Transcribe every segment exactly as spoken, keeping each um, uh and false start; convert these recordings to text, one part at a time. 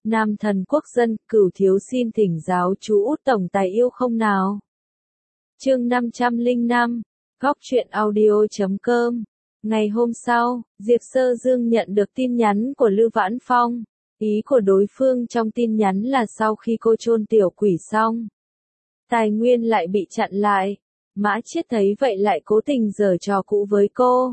Nam thần quốc dân, cửu thiếu xin thỉnh giáo chú út tổng tài yêu không nào. Chương năm trăm lẻ năm, góc truyện audio chấm com. Ngày hôm sau, Diệp Sơ Dương nhận được tin nhắn của Lư Vãn Phong. Ý của đối phương trong tin nhắn là sau khi cô chôn tiểu quỷ xong, tài nguyên lại bị chặn lại. Mã Chiết thấy vậy lại cố tình giở trò cũ với cô.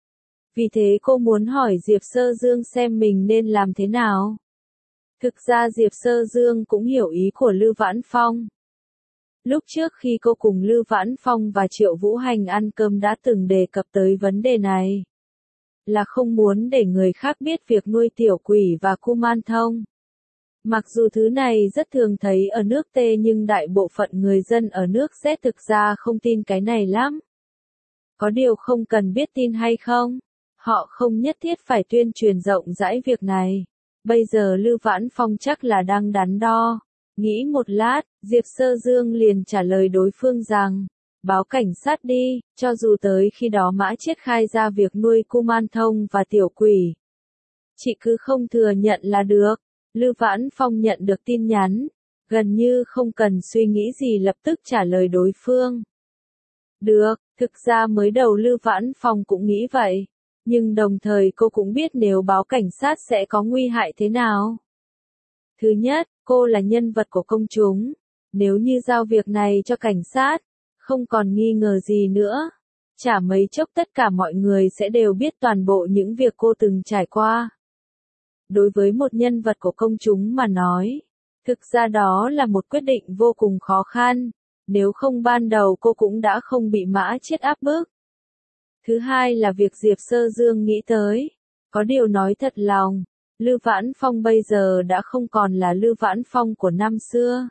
Vì thế cô muốn hỏi Diệp Sơ Dương xem mình nên làm thế nào. Thực ra Diệp Sơ Dương cũng hiểu ý của Lư Vãn Phong. Lúc trước khi cô cùng Lư Vãn Phong và Triệu Vũ Hành ăn cơm đã từng đề cập tới vấn đề này. Là không muốn để người khác biết việc nuôi tiểu quỷ và Kuman Thông. Mặc dù thứ này rất thường thấy ở nước T nhưng đại bộ phận người dân ở nước Z thực ra không tin cái này lắm. Có điều không cần biết tin hay không, họ không nhất thiết phải tuyên truyền rộng rãi việc này. Bây giờ Lư Vãn Phong chắc là đang đắn đo. Nghĩ một lát, Diệp Sơ Dương liền trả lời đối phương rằng, báo cảnh sát đi, cho dù tới khi đó Mã Chiết khai ra việc nuôi Kuman Thông và tiểu quỷ. Chị cứ không thừa nhận là được. Lư Vãn Phong nhận được tin nhắn, gần như không cần suy nghĩ gì lập tức trả lời đối phương. Được, thực ra mới đầu Lư Vãn Phong cũng nghĩ vậy, nhưng đồng thời cô cũng biết nếu báo cảnh sát sẽ có nguy hại thế nào. Thứ nhất, cô là nhân vật của công chúng, nếu như giao việc này cho cảnh sát, không còn nghi ngờ gì nữa. Chả mấy chốc tất cả mọi người sẽ đều biết toàn bộ những việc cô từng trải qua. Đối với một nhân vật của công chúng mà nói, thực ra đó là một quyết định vô cùng khó khăn, nếu không ban đầu cô cũng đã không bị Mã Chiết áp bức. Thứ hai là việc Diệp Sơ Dương nghĩ tới. Có điều nói thật lòng, Lư Vãn Phong bây giờ đã không còn là Lư Vãn Phong của năm xưa.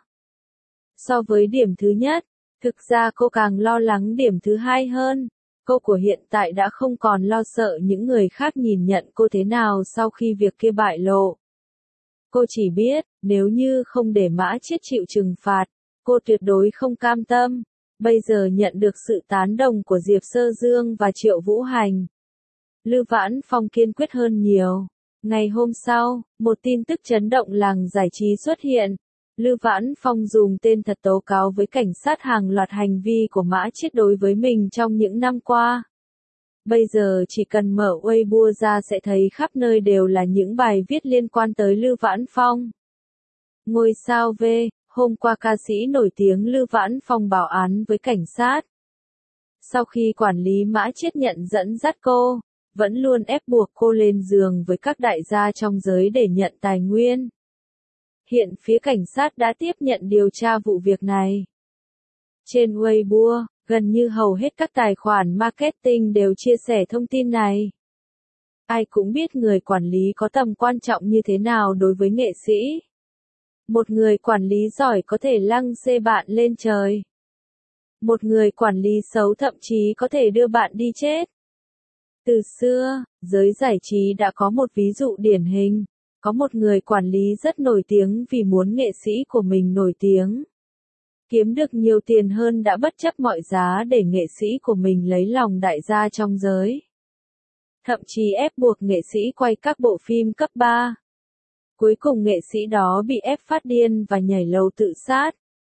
So với điểm thứ nhất, thực ra cô càng lo lắng điểm thứ hai hơn. Cô của hiện tại đã không còn lo sợ những người khác nhìn nhận cô thế nào sau khi việc kia bại lộ. Cô chỉ biết, nếu như không để Mã Chiết chịu trừng phạt, cô tuyệt đối không cam tâm. Bây giờ nhận được sự tán đồng của Diệp Sơ Dương và Triệu Vũ Hành, Lư Vãn Phong kiên quyết hơn nhiều. Ngày hôm sau, một tin tức chấn động làng giải trí xuất hiện. Lư Vãn Phong dùng tên thật tố cáo với cảnh sát hàng loạt hành vi của Mã Chiết đối với mình trong những năm qua. Bây giờ chỉ cần mở Weibo ra sẽ thấy khắp nơi đều là những bài viết liên quan tới Lư Vãn Phong. Ngôi sao V, hôm qua ca sĩ nổi tiếng Lư Vãn Phong báo án với cảnh sát. Sau khi quản lý Mã Chiết nhận dẫn dắt cô, vẫn luôn ép buộc cô lên giường với các đại gia trong giới để nhận tài nguyên. Hiện phía cảnh sát đã tiếp nhận điều tra vụ việc này. Trên Weibo, gần như hầu hết các tài khoản marketing đều chia sẻ thông tin này. Ai cũng biết người quản lý có tầm quan trọng như thế nào đối với nghệ sĩ. Một người quản lý giỏi có thể lăng xê bạn lên trời. Một người quản lý xấu thậm chí có thể đưa bạn đi chết. Từ xưa, giới giải trí đã có một ví dụ điển hình. Có một người quản lý rất nổi tiếng vì muốn nghệ sĩ của mình nổi tiếng. Kiếm được nhiều tiền hơn đã bất chấp mọi giá để nghệ sĩ của mình lấy lòng đại gia trong giới. Thậm chí ép buộc nghệ sĩ quay các bộ phim cấp ba. Cuối cùng nghệ sĩ đó bị ép phát điên và nhảy lầu tự sát.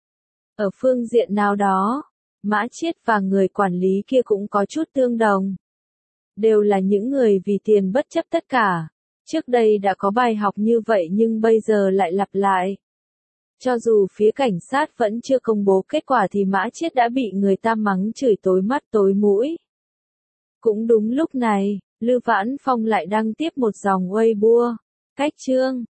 Ở phương diện nào đó, Mã Chiết và người quản lý kia cũng có chút tương đồng. Đều là những người vì tiền bất chấp tất cả. Trước đây đã có bài học như vậy nhưng bây giờ lại lặp lại. Cho dù phía cảnh sát vẫn chưa công bố kết quả thì Mã Chiết đã bị người ta mắng chửi tối mắt tối mũi. Cũng đúng lúc này, Lư Vãn Phong lại đăng tiếp một dòng Weibo. Cách chương,